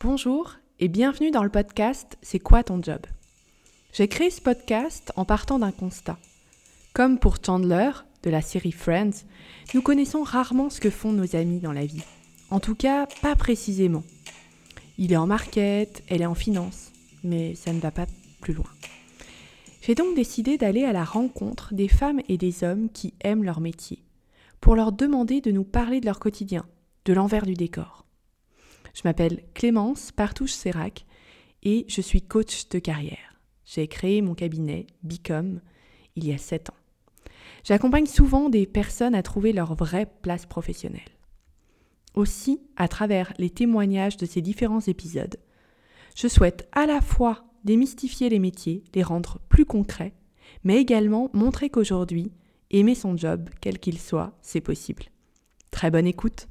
Bonjour et bienvenue dans le podcast C'est quoi ton job ? J'ai créé ce podcast en partant d'un constat. Comme pour Chandler, de la série Friends, nous connaissons rarement ce que font nos amis dans la vie. En tout cas, pas précisément. Il est en market, elle est en finance, mais ça ne va pas plus loin. J'ai donc décidé d'aller à la rencontre des femmes et des hommes qui aiment leur métier, pour leur demander de nous parler de leur quotidien, de l'envers du décor. Je m'appelle Clémence Partouche-Sérac et je suis coach de carrière. J'ai créé mon cabinet Become il y a 7 ans. J'accompagne souvent des personnes à trouver leur vraie place professionnelle. Aussi, à travers les témoignages de ces différents épisodes, je souhaite à la fois démystifier les métiers, les rendre plus concrets, mais également montrer qu'aujourd'hui, aimer son job, quel qu'il soit, c'est possible. Très bonne écoute!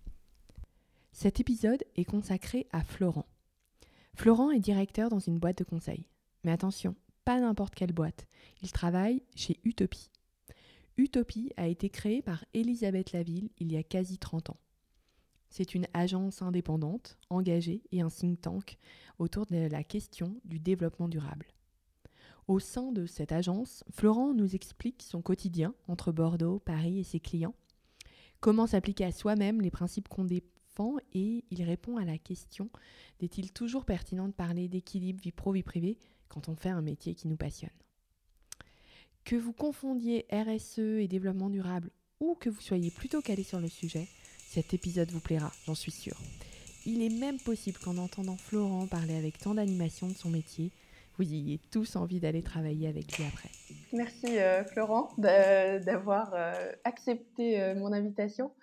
Cet épisode est consacré à Florent. Florent est directeur dans une boîte de conseil. Mais attention, pas n'importe quelle boîte. Il travaille chez Utopie. Utopie a été créée par Elisabeth Laville il y a quasi 30 ans. C'est une agence indépendante, engagée et un think tank autour de la question du développement durable. Au sein de cette agence, Florent nous explique son quotidien entre Bordeaux, Paris et ses clients, comment s'appliquer à soi-même les principes qu'on défend et il répond à la question « Est-il toujours pertinent de parler d'équilibre vie pro, vie privée quand on fait un métier qui nous passionne ?» Que vous confondiez RSE et développement durable ou que vous soyez plutôt calé sur le sujet, cet épisode vous plaira, j'en suis sûre. Il est même possible qu'en entendant Florent parler avec tant d'animation de son métier, vous ayez tous envie d'aller travailler avec lui après. Merci Florent d'avoir accepté mon invitation.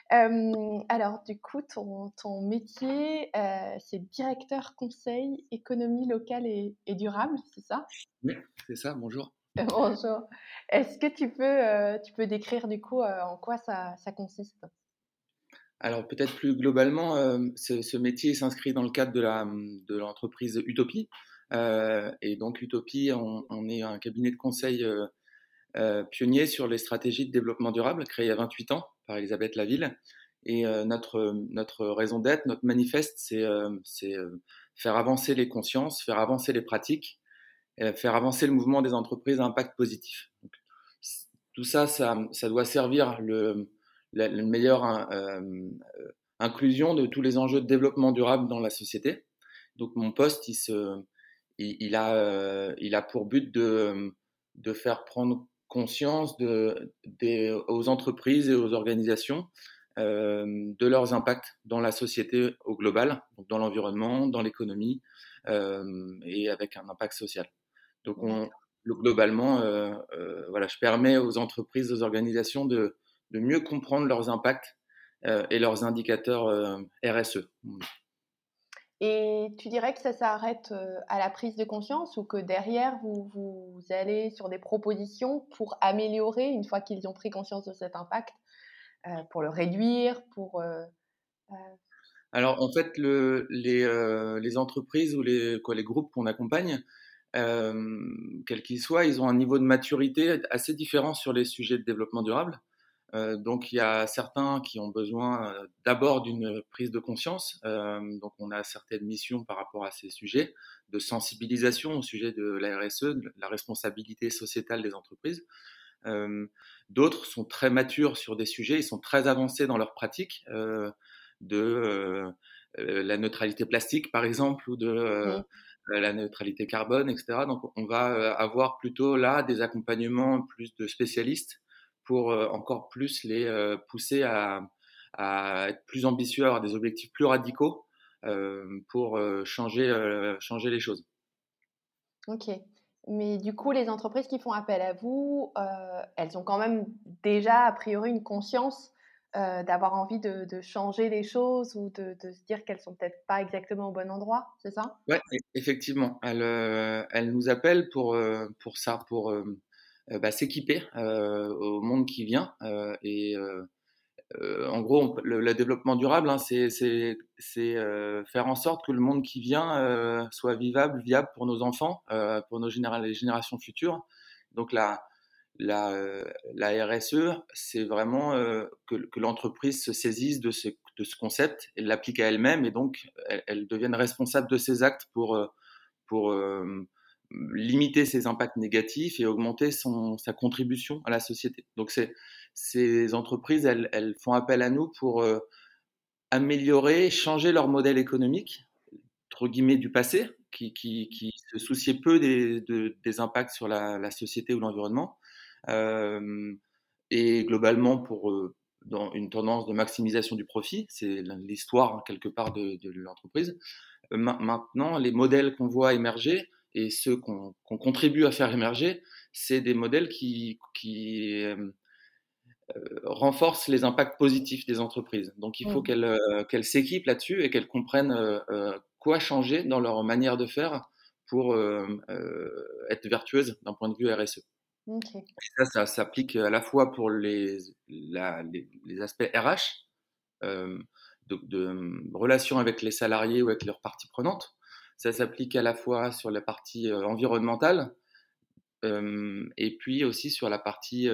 Alors du coup, ton métier, c'est directeur conseil économie locale et durable, c'est ça? Oui, c'est ça, bonjour. Bonjour. Est-ce que tu peux décrire du coup en quoi ça consiste? Alors peut-être plus globalement, ce métier s'inscrit dans le cadre de l'entreprise Utopie. Et donc Utopie, on est un cabinet de conseil pionnier sur les stratégies de développement durable, créé il y a 28 ans par Elisabeth Laville. Et notre raison d'être, notre manifeste, c'est faire avancer les consciences, faire avancer les pratiques, faire avancer le mouvement des entreprises à impact positif. Donc, tout ça, ça doit servir la meilleure inclusion de tous les enjeux de développement durable dans la société. Donc mon poste, il a pour but de faire prendre conscience aux entreprises et aux organisations de leurs impacts dans la société au global, donc dans l'environnement, dans l'économie et avec un impact social. Donc globalement, voilà, je permets aux entreprises, aux organisations de mieux comprendre leurs impacts et leurs indicateurs RSE. Et tu dirais que ça s'arrête à la prise de conscience ou que derrière, vous allez sur des propositions pour améliorer une fois qu'ils ont pris conscience de cet impact, pour le réduire, Alors en fait, les entreprises ou les groupes qu'on accompagne, quels qu'ils soient, ils ont un niveau de maturité assez différent sur les sujets de développement durable. Donc il y a certains qui ont besoin d'abord d'une prise de conscience. Donc on a certaines missions par rapport à ces sujets de sensibilisation au sujet de la RSE, de la responsabilité sociétale des entreprises. D'autres sont très matures sur des sujets, ils sont très avancés dans leur pratique de la neutralité plastique par exemple ou de la neutralité carbone, etc. Donc on va avoir plutôt là des accompagnements plus de spécialistes pour encore plus les pousser à être plus ambitieux, à avoir des objectifs plus radicaux pour changer les choses. OK. Mais du coup, les entreprises qui font appel à vous, elles ont quand même déjà, a priori, une conscience, d'avoir envie de changer les choses ou de se dire qu'elles sont peut-être pas exactement au bon endroit, c'est ça? Ouais, effectivement, elle nous appelle pour ça, pour s'équiper au monde qui vient en gros, le développement durable, hein, c'est faire en sorte que le monde qui vient soit vivable, viable pour nos enfants, pour les générations futures. Donc la RSE, c'est vraiment que l'entreprise se saisisse de de ce concept et l'appliquent à elles-mêmes, et donc elles deviennent responsables de ces actes pour limiter ses impacts négatifs et augmenter sa contribution à la société. Donc ces entreprises, elles font appel à nous pour améliorer, changer leur modèle économique, entre guillemets, du passé, qui se souciait peu des impacts sur la société ou l'environnement, euh, et globalement dans une tendance de maximisation du profit. C'est l'histoire, hein, quelque part, de l'entreprise. Maintenant, les modèles qu'on voit émerger et ceux qu'on contribue à faire émerger, c'est des modèles qui renforcent les impacts positifs des entreprises. Donc, il faut qu'elles s'équipent là-dessus et qu'elles comprennent quoi changer dans leur manière de faire pour être vertueuses d'un point de vue RSE. Ok. Et ça s'applique à la fois pour les aspects RH, de relations avec les salariés ou avec leurs parties prenantes. Ça s'applique à la fois sur la partie environnementale, et puis aussi sur la partie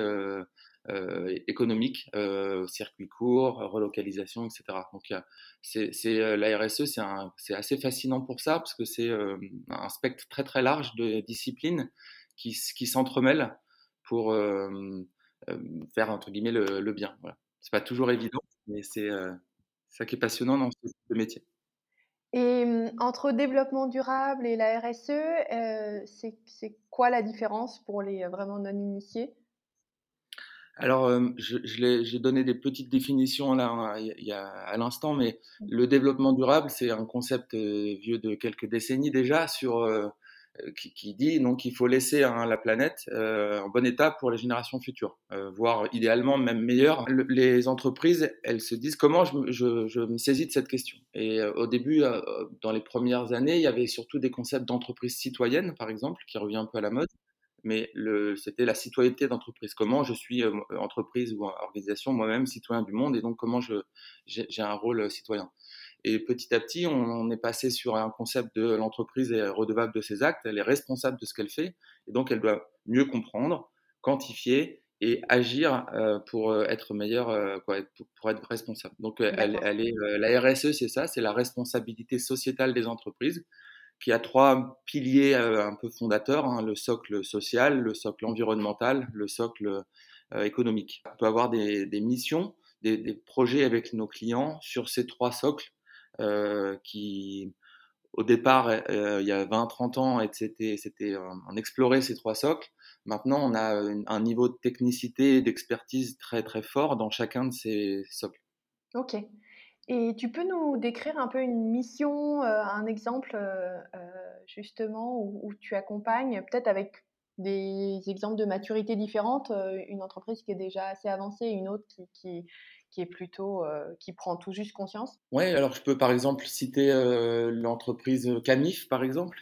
économique, circuit court, relocalisation, etc. Donc la RSE, c'est assez fascinant pour ça, parce que c'est un spectre très très large de disciplines qui s'entremêlent pour faire, entre guillemets, le bien. Voilà. C'est pas toujours évident, mais c'est ça qui est passionnant dans ce type de métier. Et entre développement durable et la RSE, c'est quoi la différence pour les vraiment non initiés? Alors, j'ai donné des petites définitions là, hein, à l'instant, mais Mmh. le développement durable, c'est un concept vieux de quelques décennies déjà, qui dit donc qu'il faut laisser, hein, la planète en bon état pour les générations futures, voire idéalement même meilleure. Les entreprises, elles se disent comment je me saisis de cette question. Et au début, dans les premières années, il y avait surtout des concepts d'entreprise citoyenne, par exemple, qui revient un peu à la mode, mais c'était la citoyenneté d'entreprise. Comment je suis entreprise ou organisation, moi-même citoyen du monde, et donc comment j'ai un rôle citoyen. Et petit à petit, on est passé sur un concept de l'entreprise est redevable de ses actes, elle est responsable de ce qu'elle fait, et donc elle doit mieux comprendre, quantifier et agir pour être meilleure, pour être responsable. Donc D'accord. la RSE, c'est ça, c'est la responsabilité sociétale des entreprises, qui a trois piliers un peu fondateurs, hein, le socle social, le socle environnemental, le socle économique. On peut avoir des missions, des projets avec nos clients sur ces trois socles qui, au départ, il y a 20-30 ans, c'était on explorait ces trois socles. Maintenant, on a un niveau de technicité et d'expertise très très fort dans chacun de ces socles. OK. Et tu peux nous décrire un peu une mission, un exemple, justement où tu accompagnes, peut-être avec des exemples de maturité différentes, une entreprise qui est déjà assez avancée et une autre qui est plutôt, qui prend tout juste conscience? Ouais, alors je peux par exemple citer l'entreprise Canif, par exemple,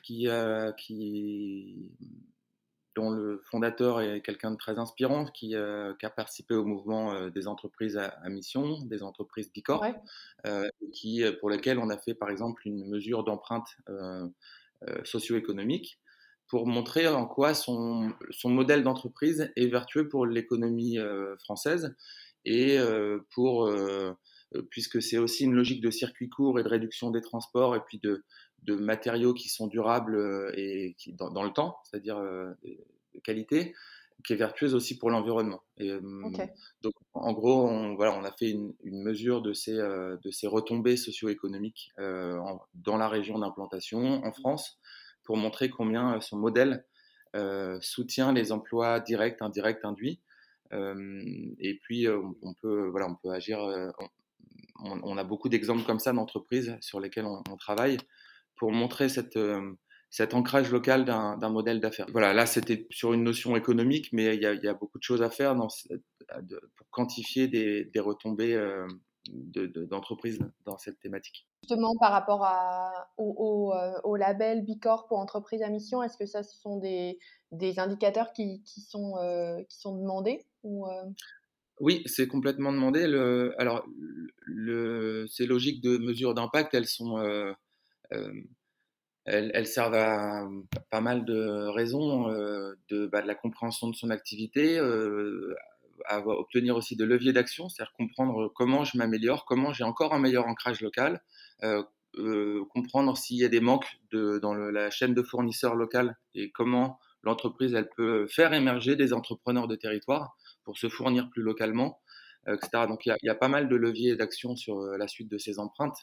dont le fondateur est quelqu'un de très inspirant, qui a participé au mouvement des entreprises à mission, des entreprises Bicorp, Ouais, pour lesquelles on a fait par exemple une mesure d'empreinte socio-économique, pour montrer en quoi son modèle d'entreprise est vertueux pour l'économie française, et puisque c'est aussi une logique de circuit court et de réduction des transports, et puis de matériaux qui sont durables et dans le temps, c'est-à-dire de qualité, qui est vertueuse aussi pour l'environnement. Et OK. donc, en gros, on a fait une mesure de ces retombées socio-économiques dans la région d'implantation en France, pour montrer combien son modèle soutient les emplois directs, indirects, induits. Et puis, on peut agir. On a beaucoup d'exemples comme ça d'entreprises sur lesquelles on travaille, pour montrer cet ancrage local d'un modèle d'affaires. Voilà, là c'était sur une notion économique, mais il y a beaucoup de choses à faire pour quantifier des retombées d'entreprises dans cette thématique. Justement par rapport au label Bicorp pour entreprise à mission, est-ce que ça, ce sont des indicateurs qui sont demandés ou? Oui, c'est complètement demandé. Alors, ces logiques de mesure d'impact, euh, elles servent à pas mal de raisons, de la compréhension de son activité, obtenir aussi de leviers d'action, c'est-à-dire comprendre comment je m'améliore, comment j'ai encore un meilleur ancrage local, comprendre s'il y a des manques dans la chaîne de fournisseurs locale et comment l'entreprise elle peut faire émerger des entrepreneurs de territoire pour se fournir plus localement, etc. Donc il y a pas mal de leviers d'action sur la suite de ces empreintes.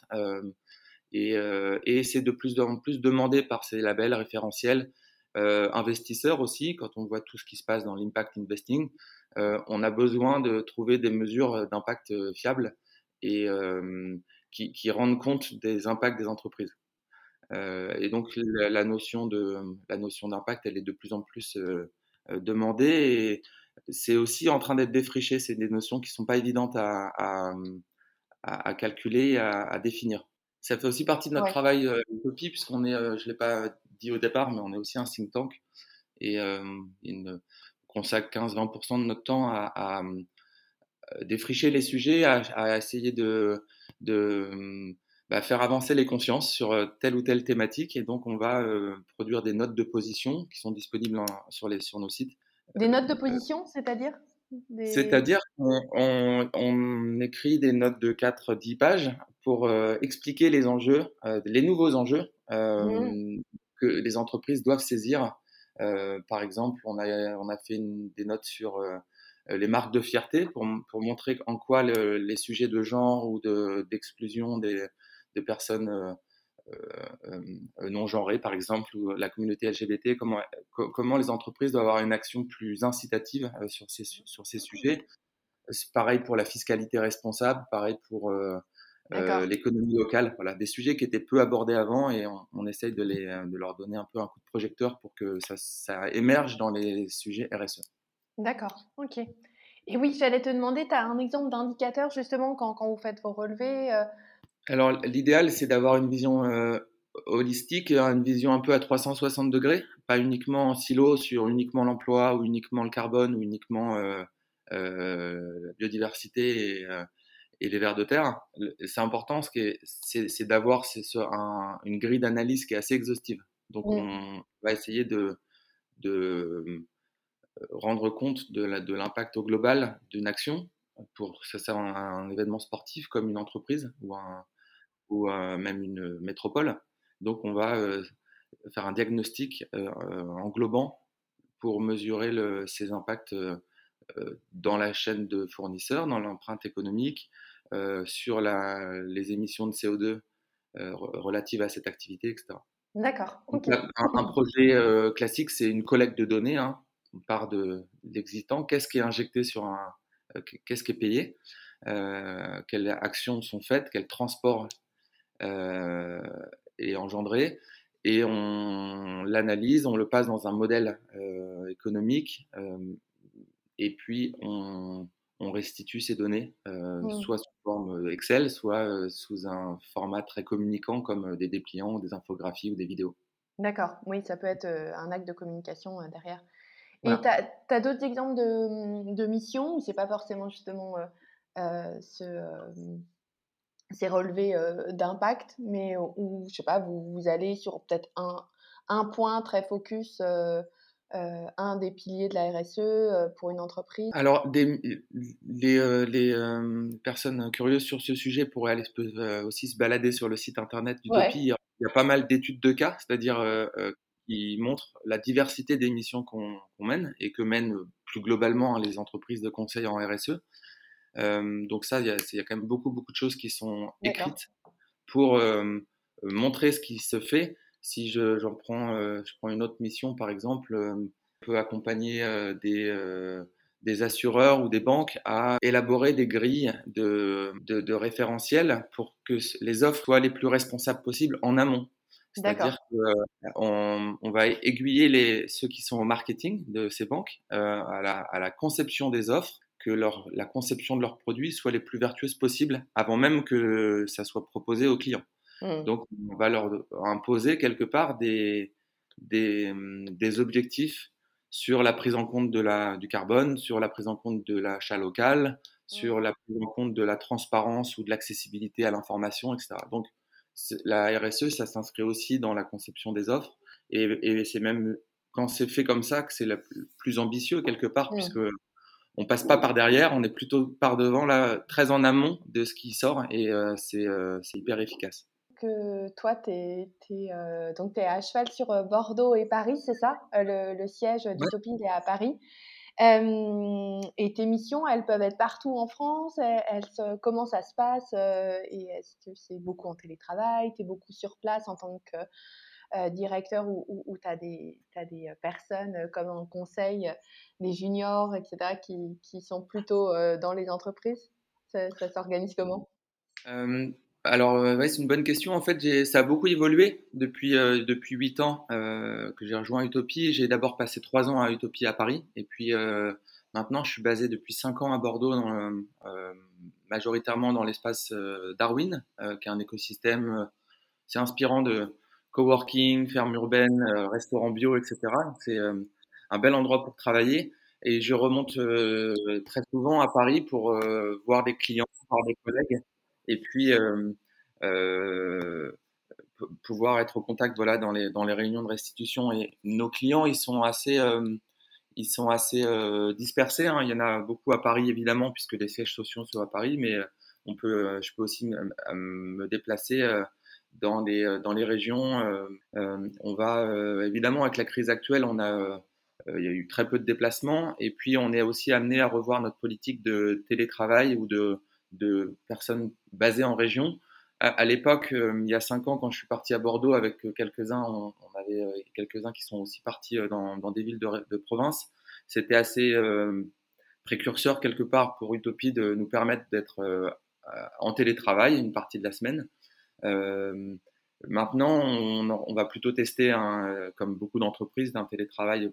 Et c'est de plus en plus demandé par ces labels référentiels. Investisseurs aussi, quand on voit tout ce qui se passe dans l'impact investing, on a besoin de trouver des mesures d'impact fiables et qui rendent compte des impacts des entreprises. Et donc la notion d'impact, elle est de plus en plus demandée et c'est aussi en train d'être défriché. C'est des notions qui sont pas évidentes à calculer, à définir. Ça fait aussi partie de notre Ouais. travail Utopie, puisqu'on est, je ne l'ai pas dit au départ, mais on est aussi un think tank et on consacre 15-20% de notre temps à défricher les sujets, à essayer de faire avancer les consciences sur telle ou telle thématique. Et donc, on va produire des notes de position qui sont disponibles sur nos sites. Des notes de position, c'est-à-dire C'est-à-dire qu'on écrit des notes de 4-10 pages pour expliquer les enjeux, les nouveaux enjeux Mmh. que les entreprises doivent saisir. Par exemple, on a fait des notes sur les marques de fierté pour montrer en quoi les sujets de genre ou d'exclusion des personnes non genrées, par exemple, ou la communauté LGBT, comment les entreprises doivent avoir une action plus incitative sur ces sujets. C'est pareil pour la fiscalité responsable, pareil pour D'accord. l'économie locale. Voilà, des sujets qui étaient peu abordés avant et on essaye de leur donner un peu un coup de projecteur pour que ça émerge dans les sujets RSE. D'accord, OK. Et oui, j'allais te demander, tu as un exemple d'indicateur justement quand vous faites vos relevés, Alors, l'idéal, c'est d'avoir une vision holistique, une vision un peu à 360 degrés, pas uniquement en silo sur uniquement l'emploi ou uniquement le carbone ou uniquement la biodiversité et les vers de terre. C'est important, c'est d'avoir une grille d'analyse qui est assez exhaustive. Donc, Mmh. on va essayer de rendre compte de l'impact au global d'une action pour que ça soit un événement sportif comme une entreprise ou même une métropole. Donc, on va faire un diagnostic englobant pour mesurer ces impacts dans la chaîne de fournisseurs, dans l'empreinte économique, sur les émissions de CO2 relatives à cette activité, etc. D'accord, Donc, OK. un projet classique, c'est une collecte de données. Hein. On part de l'existant. Qu'est-ce qui est injecté qu'est-ce qui est payé, quelles actions sont faites, quels transports est engendré, et on l'analyse, on le passe dans un modèle économique, et puis on restitue ces données, Mmh. soit sous forme Excel, soit sous un format très communicant comme des dépliants, des infographies ou des vidéos. D'accord, oui, ça peut être, un acte de communication, derrière. Et tu Voilà. as d'autres exemples de missions où c'est pas forcément justement, ces relevés, d'impact, mais où je sais pas, vous allez sur peut-être un point très focus, un des piliers de la RSE, pour une entreprise? Alors, les personnes curieuses sur ce sujet peuvent aussi se balader sur le site internet d'Utopie. Ouais, Il y a pas mal d'études de cas, c'est-à-dire qui montrent la diversité des missions qu'on mène et que mènent plus globalement les entreprises de conseil en RSE. Donc ça, il y a quand même beaucoup, beaucoup de choses qui sont d'accord. écrites pour montrer ce qui se fait. Si je prends une autre mission, par exemple, on peut accompagner des assureurs ou des banques à élaborer des grilles de référentiels pour que les offres soient les plus responsables possibles en amont. D'accord, C'est-à-dire qu'on va aiguiller ceux qui sont au marketing de ces banques à la conception des offres, que la conception de leurs produits soit les plus vertueuses possibles avant même que ça soit proposé aux clients. mmh, Donc, on va leur imposer quelque part des objectifs sur la prise en compte du carbone, sur la prise en compte de l'achat local, mmh, sur la prise en compte de la transparence ou de l'accessibilité à l'information, etc. Donc, la RSE, ça s'inscrit aussi dans la conception des offres. Et c'est même quand c'est fait comme ça que c'est le plus ambitieux quelque part, puisque mmh. on passe pas par derrière, on est plutôt par devant, là, très en amont de ce qui sort et c'est hyper efficace. Que toi, donc tu es à cheval sur Bordeaux et Paris, c'est ça? Le siège Ouais. d'Utopie, il est à Paris. Et tes missions, elles peuvent être partout en France? Comment ça se passe? Et est-ce que c'est beaucoup en télétravail? Tu es beaucoup sur place en tant que directeur ou tu as des personnes comme en conseil, des juniors, etc., qui sont plutôt dans les entreprises? Ça s'organise comment? Euh, alors, ouais, c'est une bonne question. En fait, ça a beaucoup évolué depuis 8 ans que j'ai rejoint Utopie. J'ai d'abord passé 3 ans à Utopie à Paris. Et puis maintenant, je suis basé depuis 5 ans à Bordeaux, majoritairement dans l'espace Darwin, qui est un écosystème c'est inspirant de coworking, ferme urbaine, restaurant bio, etc. C'est un bel endroit pour travailler. Et je remonte très souvent à Paris pour voir des clients, voir des collègues, et puis euh, pouvoir être au contact, voilà, dans les réunions de restitution. Et nos clients, ils sont assez dispersés, hein. Il y en a beaucoup à Paris, évidemment, puisque les sièges sociaux sont à Paris, mais je peux aussi me déplacer dans les régions. On va évidemment, avec la crise actuelle, il y a eu très peu de déplacements, et puis on est aussi amené à revoir notre politique de télétravail ou de personnes basées en région. À l'époque, il y a 5 ans, quand je suis parti à Bordeaux avec quelques-uns, on avait quelques-uns qui sont aussi partis dans des villes de province. C'était assez précurseur quelque part pour Utopie de nous permettre d'être en télétravail une partie de la semaine. Euh, Maintenant, on va plutôt tester, comme beaucoup d'entreprises, d'un télétravail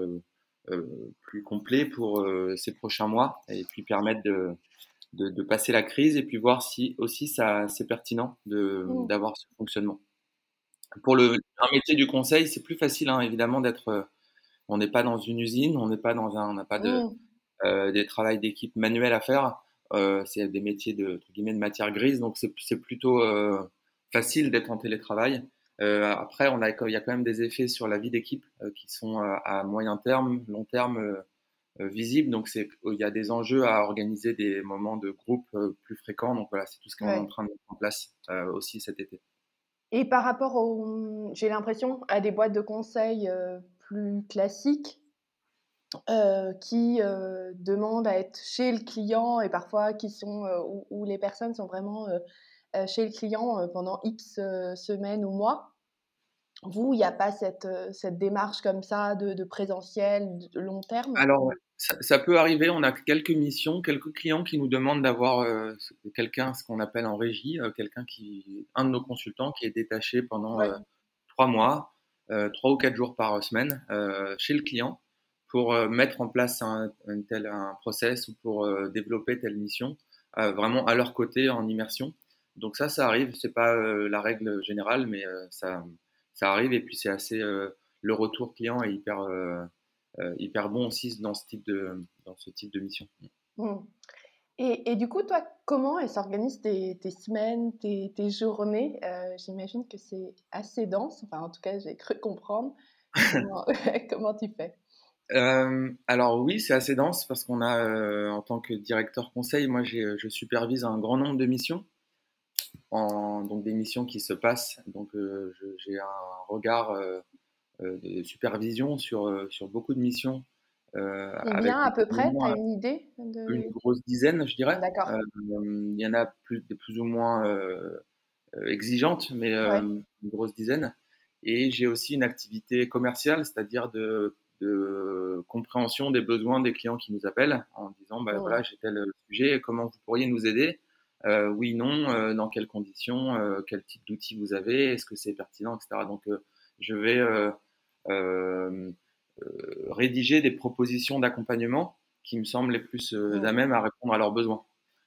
plus complet pour ces prochains mois et puis permettre de passer la crise et puis voir si aussi c'est pertinent Mmh. d'avoir ce fonctionnement. Un métier du conseil, c'est plus facile, hein, évidemment, on n'est pas dans une usine, on n'a pas Mmh. des travails d'équipe manuels à faire. C'est des métiers entre guillemets, de matière grise, donc c'est plutôt facile d'être en télétravail. Après, il y a quand même des effets sur la vie d'équipe qui sont à moyen terme, long terme visibles. Donc, il y a des enjeux à organiser des moments de groupe plus fréquents. Donc voilà, c'est tout ce qu'on est en Ouais. train de mettre en place aussi cet été. Et par rapport j'ai l'impression, à des boîtes de conseil, plus classiques, qui, demandent à être chez le client et parfois qui sont, où les personnes sont vraiment, chez le client, pendant X, semaines ou mois. Vous, il y a pas cette démarche comme ça de présentiel, de long terme? Alors, ouais, ça peut arriver. On a quelques missions, quelques clients qui nous demandent d'avoir quelqu'un, ce qu'on appelle en régie, un de nos consultants qui est détaché pendant Ouais, 3 mois, 3 ou 4 jours par semaine chez le client pour mettre en place un process ou pour développer telle mission, vraiment à leur côté en immersion. Donc ça arrive. C'est pas la règle générale, mais ça arrive. Et puis le retour client est hyper bon aussi dans ce type de mission. mmh. Et du coup, toi, comment elles s'organisent tes semaines, tes journées? J'imagine que c'est assez dense, enfin, en tout cas, j'ai cru comprendre. Comment comment tu fais? Alors oui, c'est assez dense parce qu'on a, en tant que directeur conseil, moi je supervise un grand nombre de missions, donc des missions qui se passent. Donc j'ai un regard de supervision sur beaucoup de missions Combien avec à peu près? Tu évidemment as une idée une de grosse dizaine, je ah dirais. d'accord, Il y en a plus ou moins exigeantes, mais ouais, une grosse dizaine. Et j'ai aussi une activité commerciale, c'est-à-dire de compréhension des besoins des clients qui nous appellent en disant bah, mmh, voilà, j'ai tel sujet, comment vous pourriez nous aider? Oui, non, dans quelles conditions, quel type d'outils vous avez, est-ce que c'est pertinent, etc. Donc, je vais euh, rédiger des propositions d'accompagnement qui me semblent les plus à mmh, même à répondre à leurs besoins.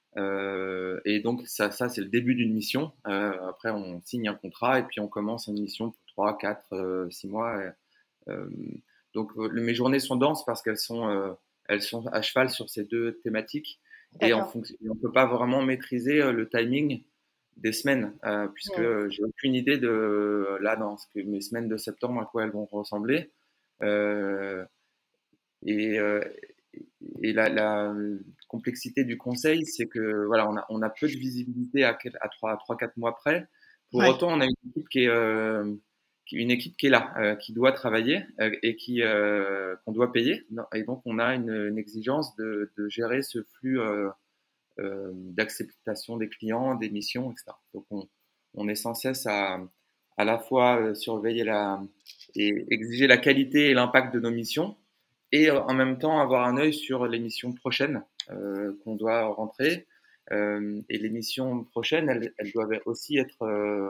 Et donc ça c'est le début d'une mission. Après, on signe un contrat et puis on commence une mission pour 3, 4, 6 mois. Euh, donc mes journées sont denses parce qu'elles sont à cheval sur ces deux thématiques et d'accord, on ne peut pas vraiment maîtriser le timing des semaines puisque mmh, j'ai aucune idée de là dans mes semaines de septembre à quoi elles vont ressembler. Euh, et, et la complexité du conseil, c'est que voilà, on a peu de visibilité à 3-4 mois près. Pour Ouais. autant, on a une équipe une équipe qui est là, qui doit travailler et qu'on doit payer. Et donc, on a une exigence de gérer ce flux d'acceptation des clients, des missions, etc. Donc, on est sans cesse à la fois surveiller et exiger la qualité et l'impact de nos missions, et en même temps avoir un œil sur les missions prochaines qu'on doit rentrer. Et les missions prochaines, elles doivent aussi être,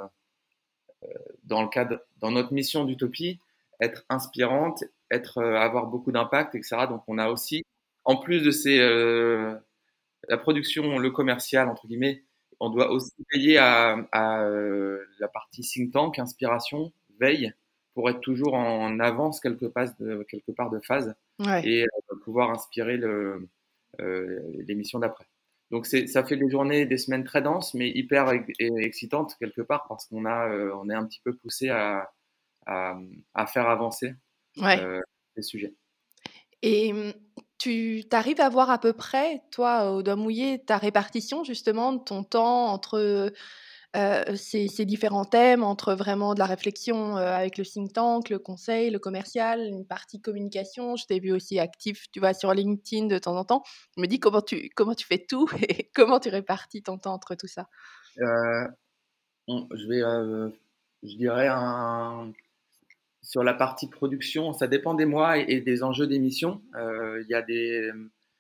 dans notre mission d'utopie, être inspirantes, avoir beaucoup d'impact, etc. Donc on a aussi, en plus de la production, le commercial, entre guillemets, on doit aussi veiller à la partie think tank, inspiration, veille, pour être toujours en avance quelque part de phase Ouais. et pouvoir inspirer l'émission d'après. Donc ça fait des journées, des semaines très denses, mais hyper excitantes quelque part parce on est un petit peu poussé à, à faire avancer Ouais. euh, les sujets. Et tu arrives à voir à peu près, toi, au doigt mouillé, ta répartition justement de ton temps entre, ces différents thèmes, entre vraiment de la réflexion, avec le think tank, le conseil, le commercial, une partie communication. Je t'ai vu aussi actif, tu vois, sur LinkedIn de temps en temps. Je me dis comment tu fais tout et comment tu répartis ton temps entre tout ça? Euh, je vais, je dirais, sur la partie production, ça dépend des mois et des enjeux d'émission. Il y a des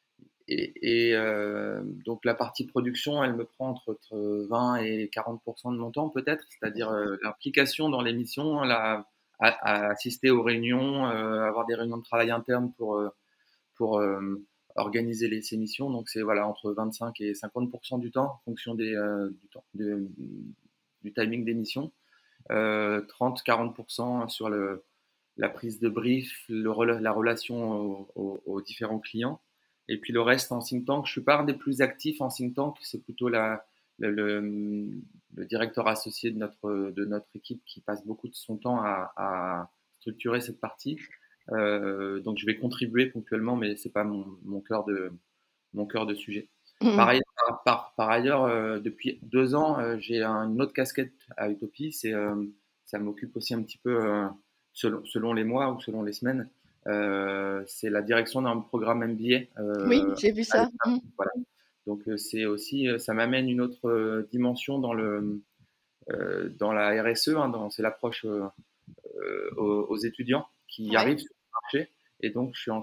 donc la partie production, elle me prend entre 20 et 40% de mon temps peut-être, c'est-à-dire l'implication dans l'émission, à assister aux réunions, avoir des réunions de travail interne pour organiser ces missions. Donc c'est voilà entre 25 et 50% du temps en fonction du temps, du timing des missions. 30-40% sur la prise de brief, la relation aux différents clients. Et puis le reste en think tank, je suis pas un des plus actifs en think tank, c'est plutôt le, le, le directeur associé de notre équipe qui passe beaucoup de son temps à structurer cette partie. Donc je vais contribuer ponctuellement, mais c'est pas mon cœur de sujet. Mmh. Par ailleurs, depuis 2 ans, j'ai une autre casquette à Utopie. Ça m'occupe aussi un petit peu selon les mois ou selon les semaines. C'est la direction d'un programme MBA. Oui, j'ai vu ça. Mmh. Voilà. Donc c'est aussi, ça m'amène une autre dimension dans la RSE. C'est l'approche aux étudiants qui Ouais. arrivent sur le marché. Et donc, je suis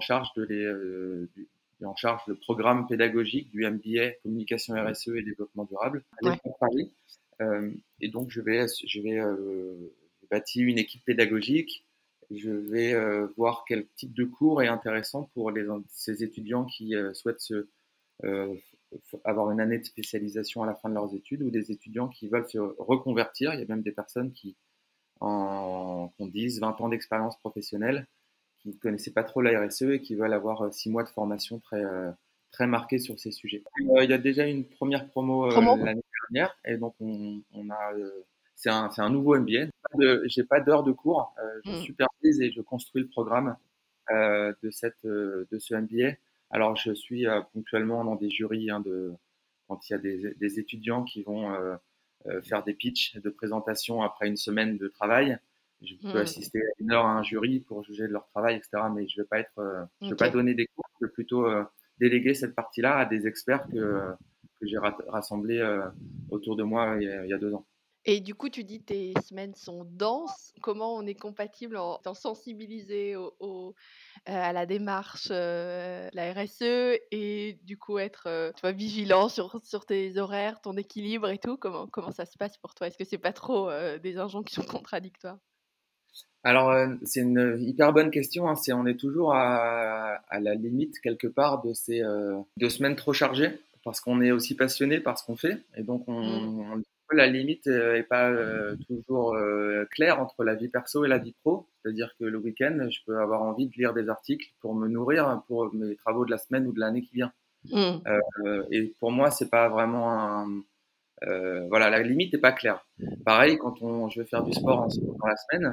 en charge du programme pédagogique du MBA Communication RSE et Développement Durable à Ouais. l'École de Paris. Et donc, j'ai bâti une équipe pédagogique. Je vais voir quel type de cours est intéressant pour ces étudiants qui souhaitent euh, avoir une année de spécialisation à la fin de leurs études ou des étudiants qui veulent se reconvertir. Il y a même des personnes qui ont 10, 20 ans d'expérience professionnelle, qui ne connaissaient pas trop la RSE et qui veulent avoir 6 mois de formation très marquée sur ces sujets. Il y a déjà une première promo Promo? l'année dernière et donc c'est un nouveau MBA. J'ai pas d'heure de cours, je Mmh. supervise et je construis le programme de ce MBA. Alors je suis ponctuellement dans des jurys quand il y a des étudiants qui vont faire des pitchs de présentation après une semaine de travail. Je peux Mmh. assister à 1 heure à un jury pour juger de leur travail, etc. Mais je vais pas OK. donner des cours, je vais plutôt déléguer cette partie-là à des experts que j'ai rassemblés autour de moi il y a 2 ans. Et du coup, tu dis tes semaines sont denses. Comment on est compatible en étant sensibilisé à la démarche, la RSE et du coup être, tu vois, vigilant sur tes horaires, ton équilibre et tout? Comment ça se passe pour toi? Est-ce que c'est pas trop, des injonctions contradictoires? Alors, c'est une hyper bonne question, hein. On est toujours à la limite quelque part de ces 2 semaines trop chargées, parce qu'on est aussi passionné par ce qu'on fait, et donc Mmh. la limite est pas toujours claire entre la vie perso et la vie pro. C'est-à-dire que le week-end, je peux avoir envie de lire des articles pour me nourrir pour mes travaux de la semaine ou de l'année qui vient. Mmh. Et pour moi, c'est pas vraiment voilà, la limite n'est pas claire. Pareil, je vais faire du sport dans la semaine.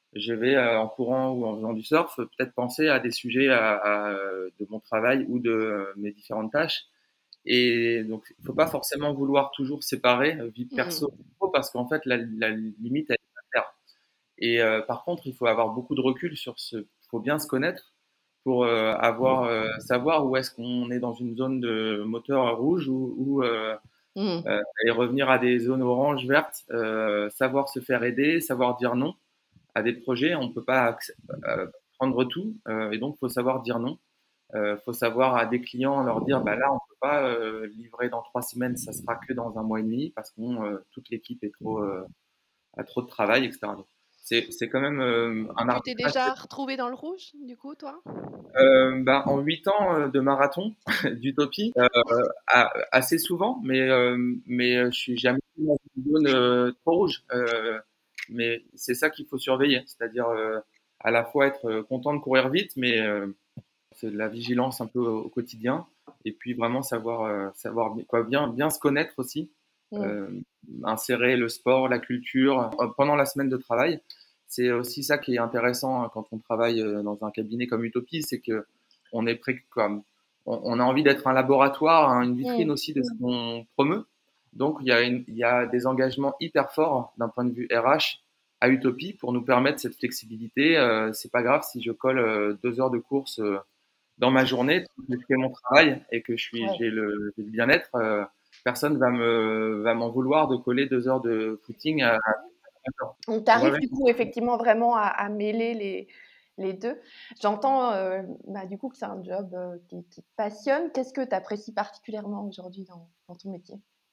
je vais en courant ou en faisant du surf, peut-être penser à des sujets de mon travail ou de mes différentes tâches. Et donc, il ne faut pas forcément vouloir toujours séparer vie Mmh. perso et pro parce qu'en fait, la limite, elle est à terre. Et par contre, il faut avoir beaucoup de recul sur ce. Il faut bien se connaître pour savoir où est-ce qu'on est dans une zone de moteur rouge Mmh. et revenir à des zones orange, vertes, savoir se faire aider, savoir dire non à des projets. On ne peut pas prendre tout et donc il faut savoir dire non. Faut savoir à des clients leur dire bah là on peut pas livrer dans 3 semaines, ça sera que dans un mois et demi parce que toute l'équipe est a trop de travail, etc. Donc, c'est quand même un Tu t'es arbitrage. déjà retrouvé dans le rouge, du coup, toi? Bah, en 8 ans de marathon d'Utopie, assez souvent, mais je suis jamais dans une zone trop rouge. Mais c'est ça qu'il faut surveiller, c'est-à-dire à la fois être content de courir vite, mais c'est de la vigilance un peu au quotidien, et puis vraiment savoir quoi, bien se connaître aussi, Mmh. euh, insérer le sport, la culture pendant la semaine de travail. C'est aussi ça qui est intéressant quand on travaille dans un cabinet comme Utopie, c'est que on est prêt comme on a envie d'être un laboratoire, hein, une vitrine Mmh. aussi de ce qu'on promeut. Donc il y a des engagements hyper forts d'un point de vue RH à Utopie pour nous permettre cette flexibilité. C'est pas grave si je colle 2 heures de course dans ma journée, que je fais mon travail et que Ouais. j'ai le bien-être, personne va m'en vouloir de coller 2 heures de footing à 20 heures. Donc tu arrives Ouais, du coup effectivement vraiment à mêler les 2. J'entends, bah, du coup que c'est un job, qui te passionne. Qu'est-ce que tu apprécies particulièrement aujourd'hui dans ton métier?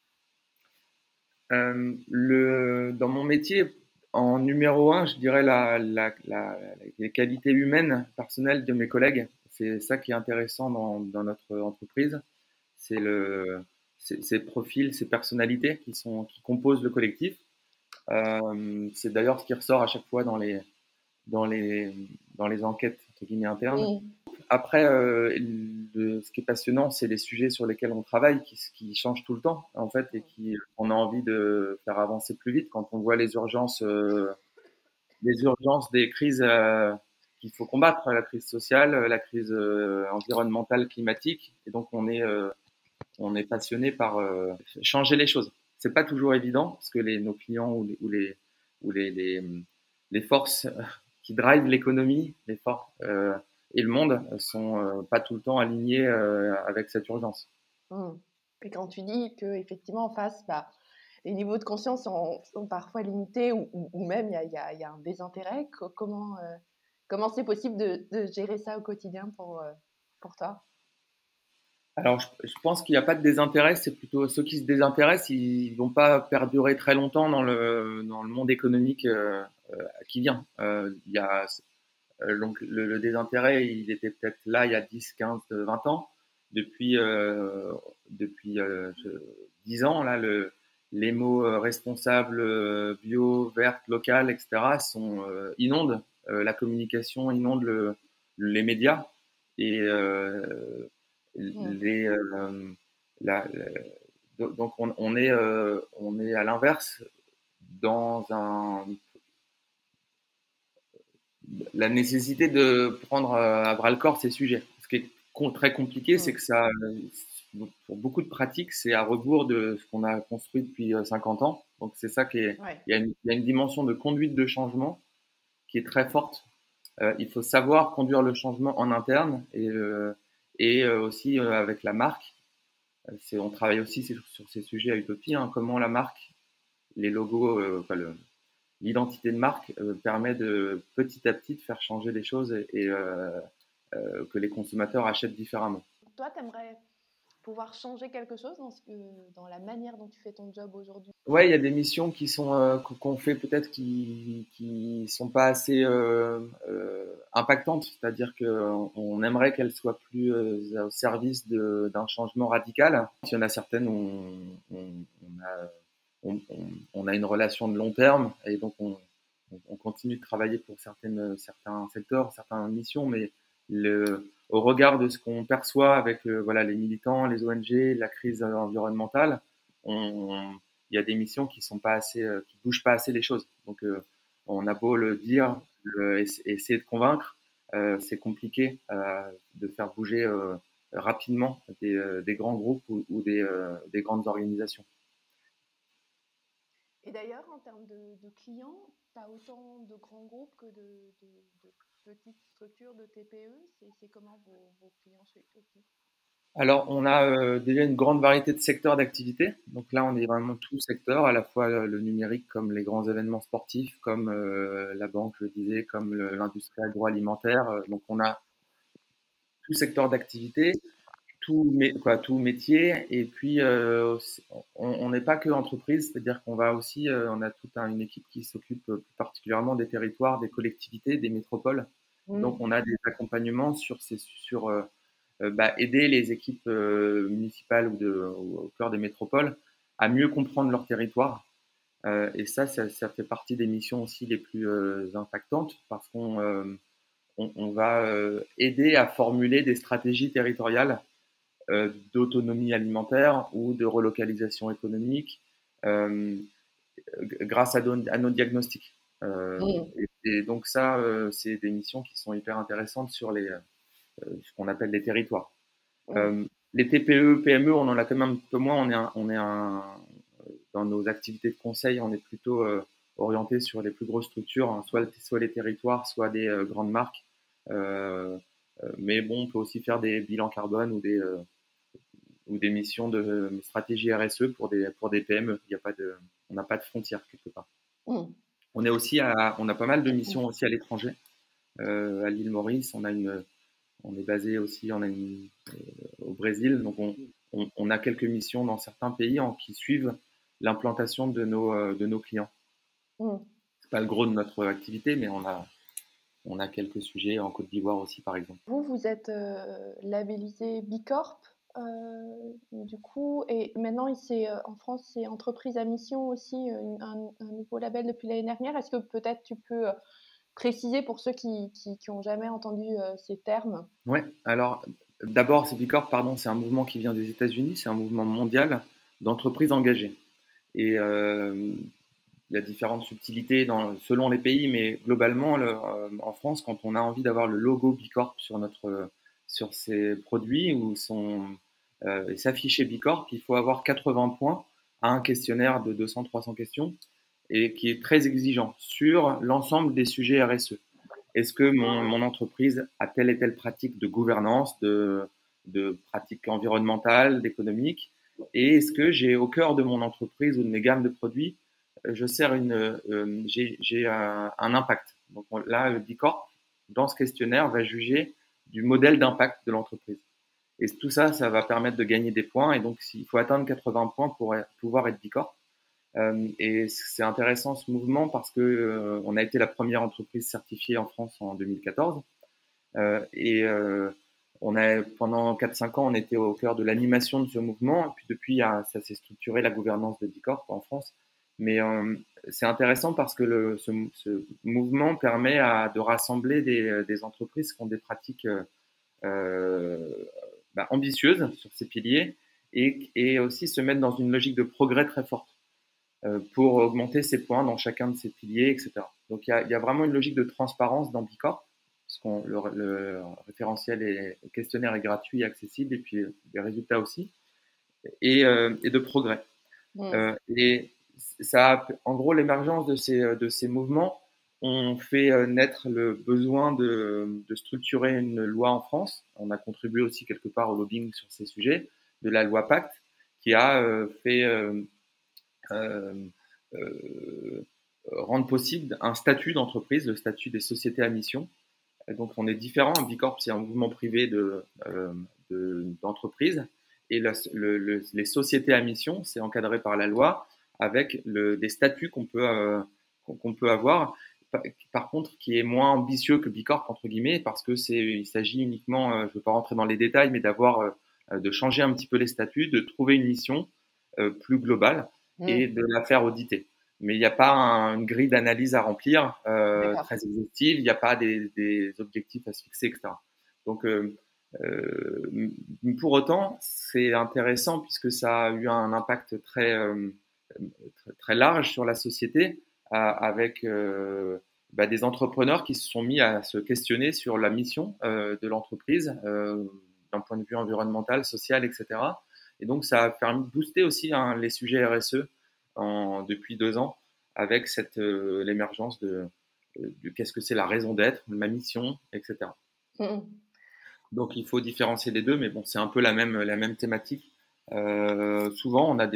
Dans mon métier, en numéro un, je dirais les qualités humaines, personnelles de mes collègues. C'est ça qui est intéressant dans notre entreprise. C'est ces profils, ces personnalités qui composent le collectif. C'est d'ailleurs ce qui ressort à chaque fois dans les, dans les enquêtes entre guillemets internes. Mmh. Après, ce qui est passionnant, c'est les sujets sur lesquels on travaille, qui changent tout le temps, en fait, et on a envie de faire avancer plus vite quand on voit les urgences des crises qu'il faut combattre, la crise sociale, la crise environnementale, climatique, et donc on est passionné par changer les choses. C'est pas toujours évident parce que nos clients ou les forces qui drivent l'économie, les forces et le monde sont pas tout le temps alignés avec cette urgence. Mmh. Et quand tu dis qu'effectivement en face, bah, les niveaux de conscience sont parfois limités ou même il y a un désintérêt, comment c'est possible de gérer ça au quotidien pour toi? Alors, je pense qu'il n'y a pas de désintérêt, c'est plutôt ceux qui se désintéressent, ils vont pas perdurer très longtemps dans le monde économique qui vient. Il y a donc le désintérêt, il était peut-être là il y a 10, 15, 20 ans. Depuis, depuis 10 ans, là, les mots responsable, bio, verte, local, etc. Inondent la communication, inondent les médias. Et Mmh. les, la- donc on est à l'inverse dans la nécessité de prendre à bras le corps ces sujets. Ce qui est très compliqué, c'est Mmh. que pour beaucoup de pratiques, c'est à rebours de ce qu'on a construit depuis 50 ans. Donc c'est ça Ouais. il y a une dimension de conduite de changement qui est très forte. Il faut savoir conduire le changement en interne et aussi avec la marque. On travaille aussi sur ces sujets à Utopie, hein, comment la marque, les logos, l'identité de marque permet de petit à petit de faire changer les choses et que les consommateurs achètent différemment. Toi, tu aimerais pouvoir changer quelque chose dans la manière dont tu fais ton job aujourd'hui? Ouais, il y a des missions qu'on fait peut-être qui sont pas assez impactantes, c'est-à-dire qu'on aimerait qu'elles soient plus au service d'un changement radical. Il y en a certaines où on a une relation de long terme et donc on continue de travailler pour certains secteurs, certaines missions, mais au regard de ce qu'on perçoit avec voilà, les militants, les ONG, la crise environnementale, il y a des missions qui sont pas assez, qui bougent pas assez les choses. Donc on a beau le dire, essayer de convaincre, c'est compliqué de faire bouger rapidement des grands groupes ou des grandes organisations. Et d'ailleurs, en termes de clients, tu as autant de grands groupes que de petites structures, de TPE. C'est comment vos clients chez Utopie? Alors, on a déjà une grande variété de secteurs d'activité. Donc là, on est vraiment tout secteur, à la fois le numérique comme les grands événements sportifs, comme la banque, je le disais, comme l'industrie agroalimentaire. Donc on a tout secteur d'activité, tout métier. Et puis, on n'est pas que entreprise, c'est-à-dire qu'on va aussi, on a toute une équipe qui s'occupe plus particulièrement des territoires, des collectivités, des métropoles. Donc, on a des accompagnements sur aider les équipes municipales ou au cœur des métropoles à mieux comprendre leur territoire. Et ça fait partie des missions aussi les plus impactantes parce qu'on va aider à formuler des stratégies territoriales d'autonomie alimentaire ou de relocalisation économique euh, grâce à nos diagnostics. Et donc ça, c'est des missions qui sont hyper intéressantes sur ce qu'on appelle les territoires. Les TPE, PME, on en a quand même un peu moins. Dans nos activités de conseil, on est plutôt orienté sur les plus grosses structures, hein, soit les territoires, soit des grandes marques. Mais bon, on peut aussi faire des bilans carbone ou des missions de stratégie RSE pour des PME. On n'a pas de frontières quelque part. On a pas mal de missions aussi à l'étranger. À l'île Maurice, on est basé aussi au Brésil. Donc, on a quelques missions dans certains pays qui suivent l'implantation de nos clients. C'est pas le gros de notre activité, mais on a quelques sujets en Côte d'Ivoire aussi, par exemple. Vous êtes labellisé Bicorp, du coup, et maintenant, en France, c'est entreprise à mission aussi, un nouveau label depuis l'année dernière. Est-ce que peut-être tu peux préciser pour ceux qui n'ont jamais entendu ces termes? Ouais, alors d'abord, c'est Bicorp, pardon, c'est un mouvement qui vient des États-Unis, c'est un mouvement mondial d'entreprises engagées. Et il y a différentes subtilités selon les pays, mais globalement, en France, quand on a envie d'avoir le logo Bicorp sur ses produits et s'afficher Bicorp, il faut avoir 80 points à un questionnaire de 200-300 questions et qui est très exigeant sur l'ensemble des sujets RSE. Est-ce que mon entreprise a telle et telle pratique de gouvernance, de pratique environnementale, d'économique? Et est-ce que j'ai au cœur de mon entreprise ou de mes gammes de produits, j'ai un impact? Donc là, le Bicorp, dans ce questionnaire, va juger du modèle d'impact de l'entreprise. Et tout ça, ça va permettre de gagner des points. Et donc, il faut atteindre 80 points pour pouvoir être Bicorp. Et c'est intéressant ce mouvement parce que on a été la première entreprise certifiée en France en 2014. Pendant 4-5 ans, on était au cœur de l'animation de ce mouvement. Et puis depuis, ça s'est structuré, la gouvernance de Bicorp en France. Mais c'est intéressant parce que ce mouvement permet de rassembler des entreprises qui ont des pratiques ambitieuses sur ces piliers et aussi se mettre dans une logique de progrès très forte pour augmenter ses points dans chacun de ses piliers, etc. Donc il y a vraiment une logique de transparence dans Bicorp, parce que le référentiel le questionnaire est gratuit et accessible, et puis les résultats aussi, et de progrès. Et ça, en gros, l'émergence de ces mouvements ont fait naître le besoin de structurer une loi en France. On a contribué aussi quelque part au lobbying sur ces sujets, de la loi Pacte, qui a fait euh, rendre possible un statut d'entreprise, le statut des sociétés à mission. Et donc on est différent. Bicorp, c'est un mouvement privé d'entreprise. Et les sociétés à mission, c'est encadré par la loi avec des statuts qu'on peut avoir. Par contre, qui est moins ambitieux que Bicorp, entre guillemets, parce que il s'agit uniquement, je ne veux pas rentrer dans les détails, mais de changer un petit peu les statuts, de trouver une mission plus globale et de la faire auditer. Mais il n'y a pas une grille d'analyse à remplir très exhaustive, il n'y a pas des objectifs à se fixer, etc. Donc, pour autant, c'est intéressant puisque ça a eu un impact très large sur la société avec des entrepreneurs qui se sont mis à se questionner sur la mission de l'entreprise d'un point de vue environnemental, social, etc. Et donc, ça a permis de booster aussi les sujets RSE depuis 2 ans avec l'émergence de qu'est-ce que c'est la raison d'être, ma mission, etc. Mmh. Donc, il faut différencier les deux, mais bon, c'est un peu la même thématique. Souvent, on a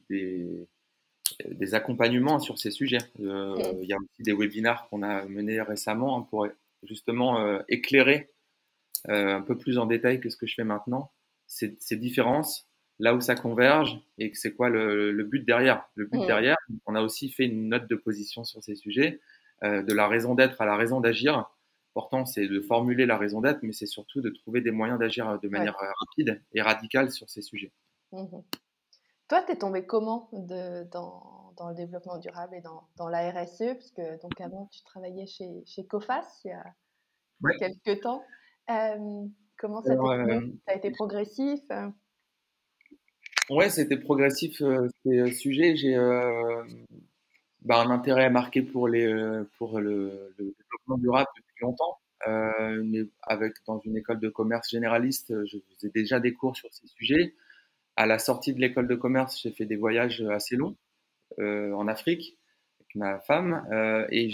des accompagnements sur ces sujets. Mmh. Il y a aussi des webinars qu'on a menés récemment pour justement éclairer un peu plus en détail que ce que je fais maintenant, ces différences, là où ça converge et que c'est quoi le but derrière. Le but Mmh. derrière, on a aussi fait une note de position sur ces sujets, de la raison d'être à la raison d'agir. L'important, c'est de formuler la raison d'être, mais c'est surtout de trouver des moyens d'agir de Ouais. manière rapide et radicale sur ces sujets. Mmh. Toi, tu es tombée comment dans le développement durable et dans la RSE? Puisque donc avant, tu travaillais chez Coface il y a Ouais. quelque temps. Comment ça Alors, t'est venu? Ça a été progressif? ouais, c'était progressif ces sujets. J'ai un intérêt marqué pour le développement durable depuis longtemps. Mais dans une école de commerce généraliste, je faisais déjà des cours sur ces sujets. À la sortie de l'école de commerce, j'ai fait des voyages assez longs en Afrique avec ma femme. Et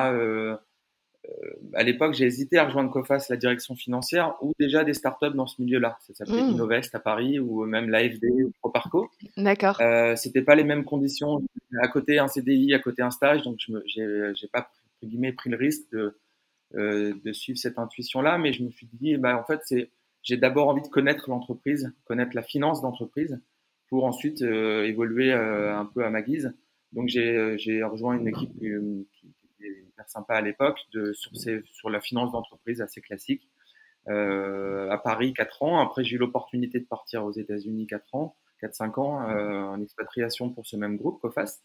à l'époque, j'ai hésité à rejoindre Coface, la direction financière, ou déjà des startups dans ce milieu-là. Ça s'appelait Mmh. Innovest à Paris, ou même l'AFD ou Proparco. D'accord. C'était pas les mêmes conditions. À côté un CDI, à côté un stage, donc j'ai pas entre guillemets pris le risque de suivre cette intuition-là, mais je me suis dit, en fait, j'ai d'abord envie de connaître l'entreprise, connaître la finance d'entreprise, pour ensuite évoluer un peu à ma guise. Donc j'ai rejoint une équipe qui était hyper sympa à l'époque sur la finance d'entreprise assez classique. À Paris 4 ans. Après, j'ai eu l'opportunité de partir aux États-Unis 4 ans, 4-5 ans en expatriation pour ce même groupe, Coface,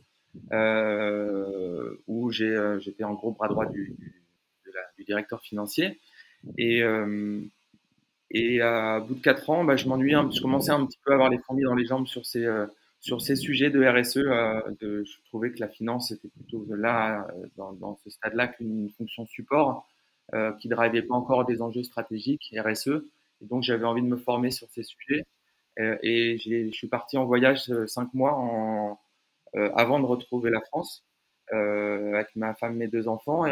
où j'étais en gros bras droit du directeur financier. Et, euh, et à bout de 4 ans, je m'ennuyais, je commençais un petit peu à avoir les fourmis dans les jambes sur ces sujets de RSE. Je trouvais que la finance était plutôt là, dans ce stade-là, qu'une fonction support qui ne drivait pas encore des enjeux stratégiques RSE. Et donc, j'avais envie de me former sur ces sujets. Et je suis parti en voyage 5 mois avant de retrouver la France avec ma femme et mes 2 enfants. Et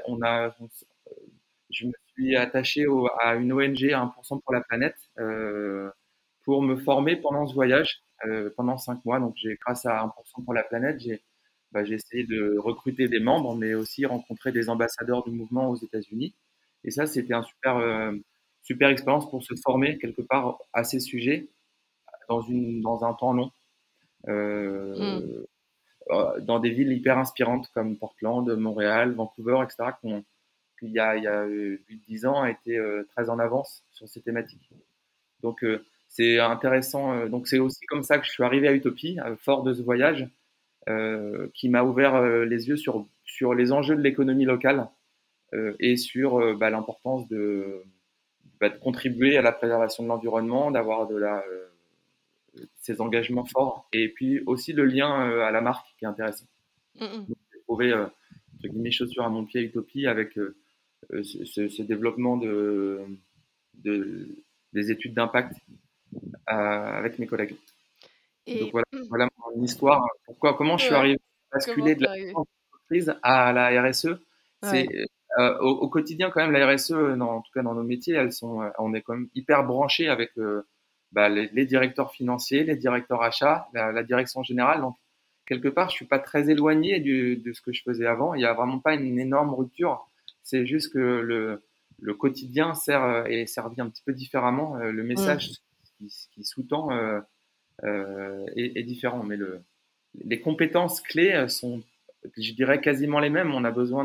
je me suis attaché à une ONG à 1% pour la planète pour me former pendant ce voyage, pendant 5 mois. Donc, grâce à 1% pour la planète, j'ai essayé de recruter des membres, mais aussi rencontrer des ambassadeurs du mouvement aux États-Unis. Et ça, c'était super expérience pour se former quelque part à ces sujets dans un temps long. Mmh. Euh, dans des villes hyper inspirantes comme Portland, Montréal, Vancouver, etc., il y a 8-10 ans, a été très en avance sur ces thématiques. Donc, c'est intéressant. Donc, c'est aussi comme ça que je suis arrivé à Utopie, fort de ce voyage, qui m'a ouvert les yeux sur les enjeux de l'économie locale et sur l'importance de contribuer à la préservation de l'environnement, d'avoir ces engagements forts, et puis aussi le lien à la marque qui est intéressant. Mmh mh. Donc, j'ai trouvé entre guillemets chaussures à mon pied Utopie avec ce développement de, des études d'impact avec mes collègues. Donc Et voilà mon histoire. Comment je suis ouais, arrivé à comment basculer de tu es la arrivée? finance d'entreprise à la RSE. C'est Ouais. au quotidien quand même la RSE, en tout cas dans nos métiers, on est quand même hyper branché avec les directeurs financiers, les directeurs achats, la direction générale. Donc quelque part, je suis pas très éloigné de ce que je faisais avant. Il y a vraiment pas une énorme rupture. C'est juste que le quotidien est servi un petit peu différemment. Le Mmh. message qui sous-tend est différent. Mais les compétences clés sont, je dirais, quasiment les mêmes. On a besoin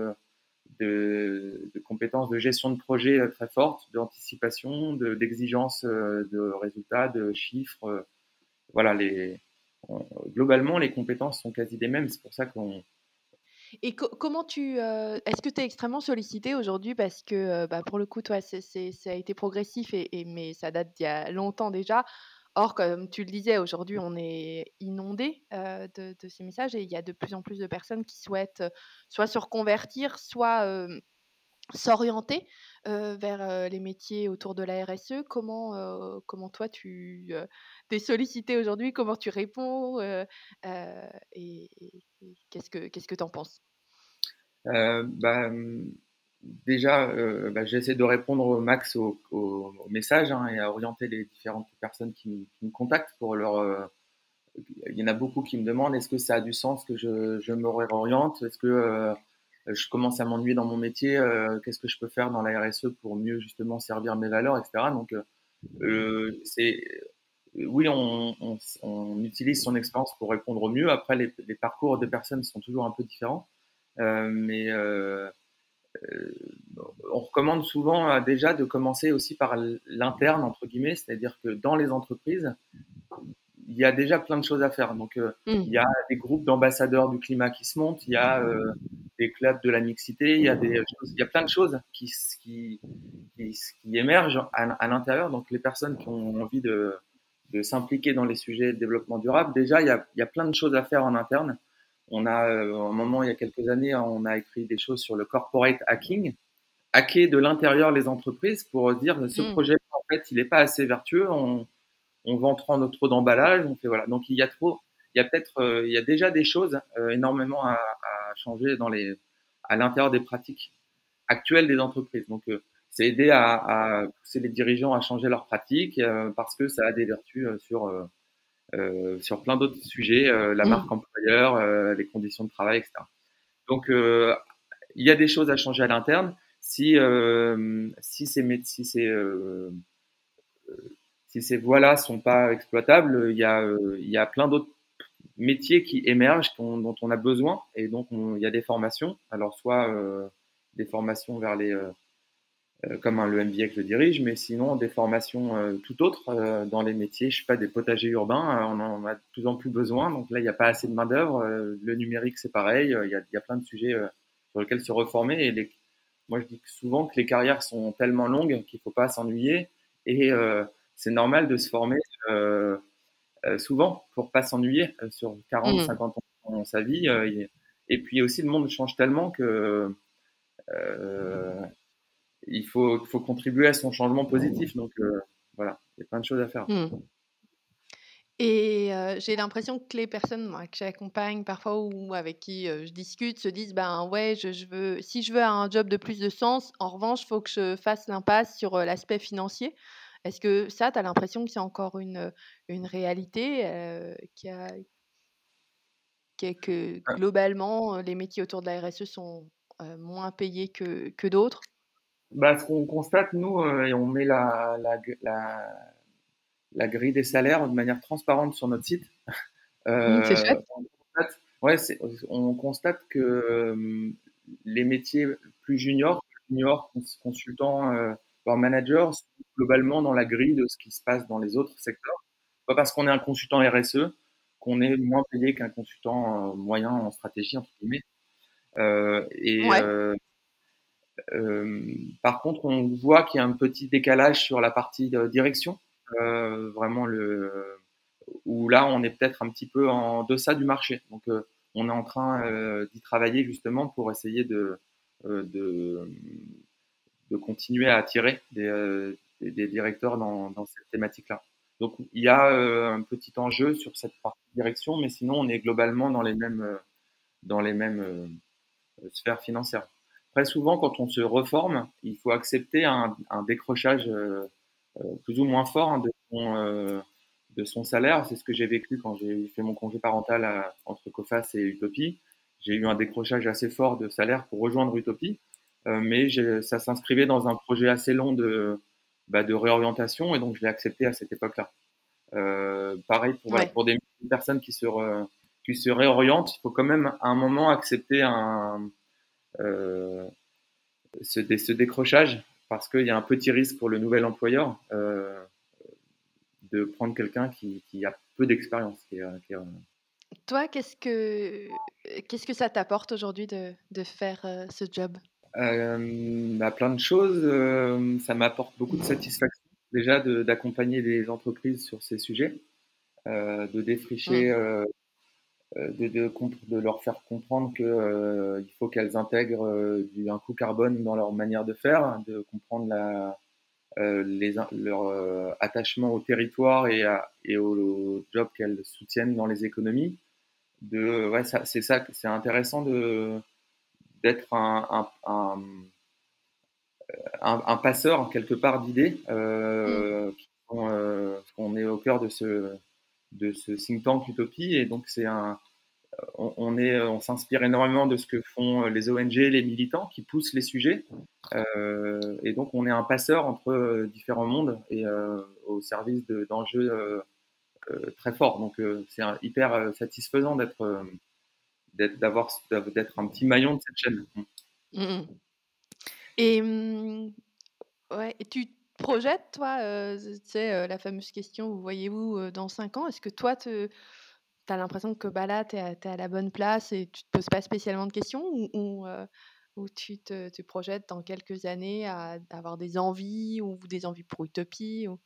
de compétences de gestion de projet très fortes, d'anticipation, d'exigence de résultats, de chiffres. Voilà, globalement, les compétences sont quasi les mêmes. C'est pour ça qu'on. Et comment est-ce que tu es extrêmement sollicité aujourd'hui? Parce que, pour le coup, toi, ça a été progressif mais ça date d'il y a longtemps déjà. Or, comme tu le disais, aujourd'hui, on est inondé de ces messages et il y a de plus en plus de personnes qui souhaitent, soit se reconvertir, soit, s'orienter, vers, les métiers autour de la RSE. Comment toi tu es sollicité aujourd'hui? Comment tu réponds? Et qu'est-ce que tu en penses? Bah, déjà, j'essaie de répondre au max aux messages, hein, et à orienter les différentes personnes qui me contactent pour leur, il y en a beaucoup qui me demandent: «Est-ce que ça a du sens que je me réoriente? Est-ce que, je commence à m'ennuyer dans mon métier, qu'est-ce que je peux faire dans la RSE pour mieux justement servir mes valeurs?» et cetera. Donc c'est oui, on utilise son expérience pour répondre au mieux. Après les parcours des personnes sont toujours un peu différents, mais Heu, on recommande souvent, déjà de commencer aussi par «l'interne» entre guillemets, c'est-à-dire que dans les entreprises, il y a déjà plein de choses à faire. Donc, il y Mmh. a des groupes d'ambassadeurs du climat qui se montent, il y a, des clubs de la mixité, il y a des choses, il y a plein de choses qui émergent à l'intérieur. Donc les personnes qui ont envie de s'impliquer dans les sujets de développement durable, déjà il y a plein de choses à faire en interne. On a, un moment, il y a quelques années, on a écrit des choses sur le corporate hacking, hacker de l'intérieur les entreprises pour dire ce Mmh. projet en fait il n'est pas assez vertueux, on vend trop d'emballage, on fait voilà. Donc il y a trop, il y a peut-être, il y a déjà des choses énormément à changer à l'intérieur des pratiques actuelles des entreprises. Donc c'est aider à pousser les dirigeants à changer leurs pratiques parce que ça a des vertus sur plein d'autres sujets, la marque Mmh. employeur, les conditions de travail, etc. Donc il y a des choses à changer à l'interne. Si ces voies-là sont pas exploitables, il y a plein d'autres métiers qui émergent, dont on a besoin, et donc il y a des formations. Alors soit des formations vers comme le MBA que je dirige, mais sinon des formations tout autres dans les métiers, je sais pas, des potagers urbains, on en a de plus en plus besoin. Donc là, il n'y a pas assez de main d'œuvre. Le numérique, c'est pareil. Il y a plein de sujets sur lesquels se reformer. Moi, je dis souvent que les carrières sont tellement longues qu'il faut pas s'ennuyer, et c'est normal de se former euh, souvent pour pas s'ennuyer sur 40, Mmh. 50 ans dans sa vie. Et puis aussi, le monde change tellement que euh, il faut contribuer à son changement positif. Donc voilà, il y a plein de choses à faire. Mmh. Et j'ai l'impression que les personnes, moi, que j'accompagne parfois ou avec qui, je discute se disent: «Ben, ouais, je veux si je veux un job de plus de sens, en revanche, il faut que je fasse l'impasse sur, l'aspect financier». Est-ce que ça, tu as l'impression que c'est encore une réalité, que globalement, les métiers autour de la RSE sont, moins payés que d'autres? Bah, ce qu'on constate, nous, et on met la grille des salaires de manière transparente sur notre site. C'est chouette. On constate, ouais, on constate que les métiers plus juniors, consultants, voire managers, sont globalement dans la grille de ce qui se passe dans les autres secteurs. Pas parce qu'on est un consultant RSE qu'on est moins payé qu'un consultant moyen en stratégie, entre guillemets. Euh, et Ouais. euh, Par contre, on voit qu'il y a un petit décalage sur la partie de direction, vraiment où là, on est peut-être un petit peu en deçà du marché. Donc, on est en train d'y travailler justement pour essayer euh, de, de continuer à attirer des directeurs dans cette thématique-là. Donc, il y a un petit enjeu sur cette partie direction, mais sinon, on est globalement dans les mêmes sphère financière. Très souvent, quand on se reforme, il faut accepter un décrochage plus ou moins fort, hein, de son salaire. C'est ce que j'ai vécu quand j'ai fait mon congé parental entre Coface et Utopie. J'ai eu un décrochage assez fort de salaire pour rejoindre Utopie, mais ça s'inscrivait dans un projet assez long de réorientation, et donc je l'ai accepté à cette époque-là. Pareil pour, voilà, Ouais. pour des personnes qui se réorientent, il faut quand même à un moment accepter euh, ce décrochage, parce qu'il y a un petit risque pour le nouvel employeur de prendre quelqu'un qui a peu d'expérience. Toi, qu'est-ce que ça t'apporte aujourd'hui de faire, ce job? Plein de choses. Ça m'apporte beaucoup de satisfaction. déjà d'accompagner les entreprises sur ces sujets, de défricher, de leur faire comprendre que il faut qu'elles intègrent un coût carbone dans leur manière de faire, de comprendre leur attachement au territoire et au job qu'elles soutiennent dans les économies. Ouais, c'est intéressant d'être un passeur quelque part d'idées. On est au cœur de ce think tank Utopie, et donc on s'inspire énormément de ce que font les ONG, les militants qui poussent les sujets, et donc on est un passeur entre différents mondes et au service d'enjeux très forts. Donc c'est hyper satisfaisant d'être un petit maillon de cette chaîne. Mmh. Et ouais, et tu te projettes toi, tu sais, la fameuse question: «Vous voyez-vous, dans 5 ans?» Est-ce que toi tu as l'impression que, bah, là, tu es à la bonne place et tu te poses pas spécialement de questions ou tu projettes dans quelques années à avoir des envies ou des envies pour Utopie ou?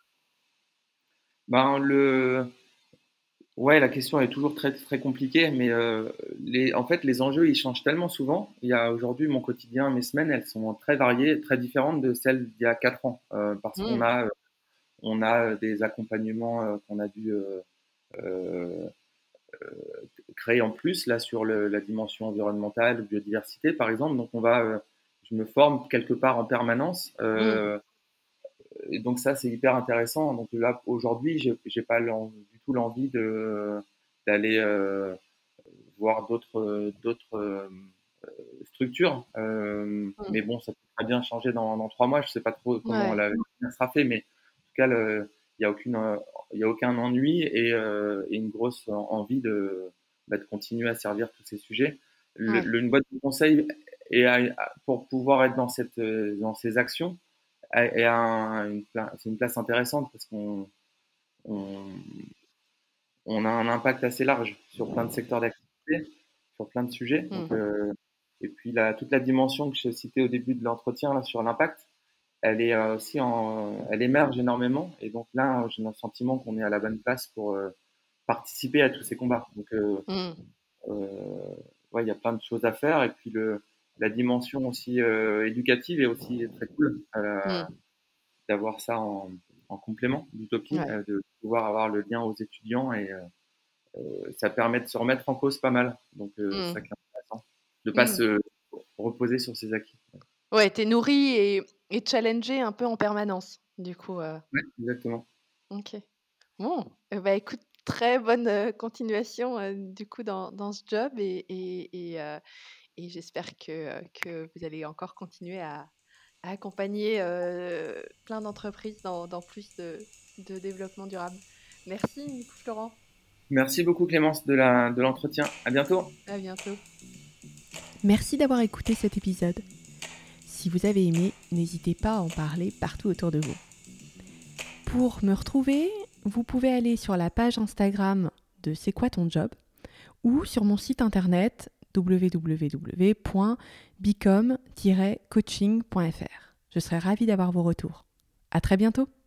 Ben, ouais, la question est toujours très, très compliquée, mais en fait, les enjeux, ils changent tellement souvent. Il y a aujourd'hui, mon quotidien, mes semaines, elles sont très variées, très différentes de celles d'il y a 4 ans, parce Mmh. on a des accompagnements qu'on a dû euh, créer en plus là sur la dimension environnementale, biodiversité, par exemple. Donc, je me forme quelque part en permanence. Mmh. Et donc ça, c'est hyper intéressant. Donc là, aujourd'hui, j'ai pas du tout l'envie d'aller voir d'autres structures. Mmh. Mais bon, ça peut très bien changer dans 3 mois. Je sais pas trop comment Ouais. l'avenir sera fait, mais en tout cas, il y a il y a aucun ennui et une grosse envie de continuer à servir tous ces sujets. Ouais. Une boîte de conseil pour pouvoir être dans ces actions et c'est une place intéressante parce on, on a un impact assez large sur plein de secteurs d'activité, sur plein de sujets. Donc, Mmh. et puis toute la dimension que je citais au début de l'entretien là, sur l'impact, elle est elle émerge énormément. Et donc là, j'ai le sentiment qu'on est à la bonne place pour participer à tous ces combats. Donc, Mmh. ouais, il y a plein de choses à faire. Et puis la dimension aussi éducative est aussi très cool. Mmh. D'avoir ça en complément d'Utopie, Ouais. de pouvoir avoir le lien aux étudiants et ça permet de se remettre en cause pas mal. Donc c'est ça Mmh. qui est intéressant, de pas Mmh. se reposer sur ses acquis. Ouais, tu es nourri et challengé un peu en permanence, du coup, Ouais, exactement. OK. Bon, bah, écoute, très bonne, continuation, du coup dans ce job et j'espère que vous allez encore continuer à accompagner, plein d'entreprises dans plus de développement durable. Merci, du coup, Florent. Merci beaucoup Clémence de l'entretien. À bientôt. À bientôt. Merci d'avoir écouté cet épisode. Si vous avez aimé, n'hésitez pas à en parler partout autour de vous. Pour me retrouver, vous pouvez aller sur la page Instagram de C'est quoi ton job ou sur mon site internet www.bicom-coaching.fr. Je serai ravie d'avoir vos retours. À très bientôt.